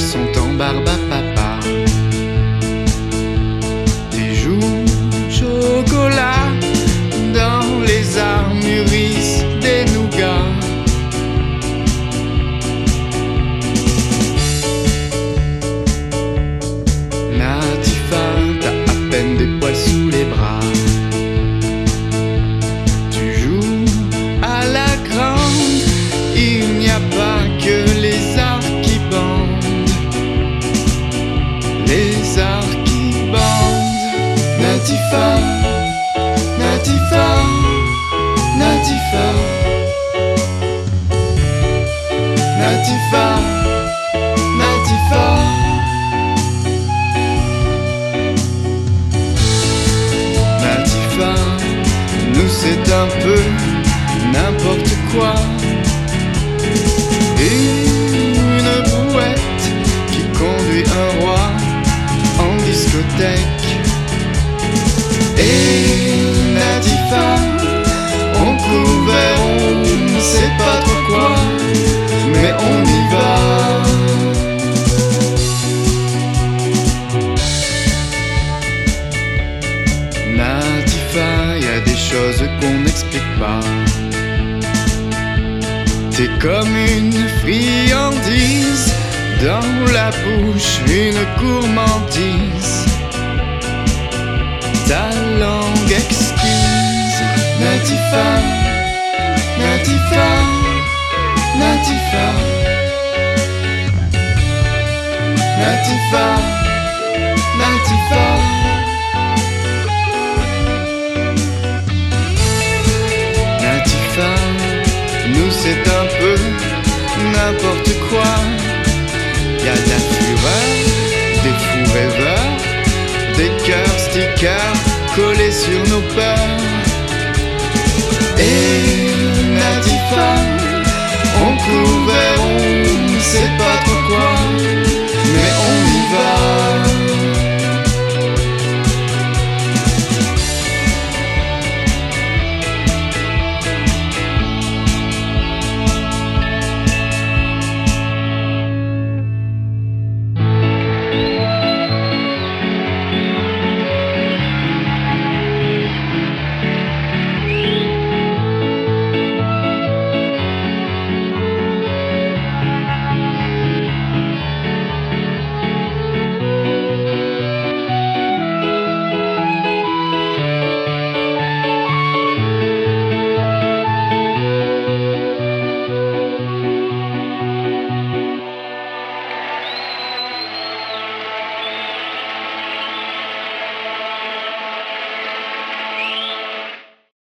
sont en barbe à papa. Des joues chocolat, dans les arbres mûrissent des nougats. Natifa, t'as à peine des poils sous les bras. Tu joues à la grande, il n'y a pas que les arts qui bandent. Les arts qui bandent. Natifa, Natifa, Natifa, Natifa, Natifa. Natifa, nous c'est un peu n'importe quoi. Une brouette qui conduit un roi en discothèque. Et Natifa, on court vers on ne sait pas trop quoi, mais on y va. Natifa, y a des choses qu'on n'explique pas. T'es comme une friandise, dans la bouche une gourmandise. Ta langue exquise. Natifa, Natifa, Natifa, Natifa, Natifa. Natifa, nous c'est un peu n'importe quoi. Y'a de la fureur, des fous rêveurs, des cœurs stickers collés sur nos peurs. Et Natifa,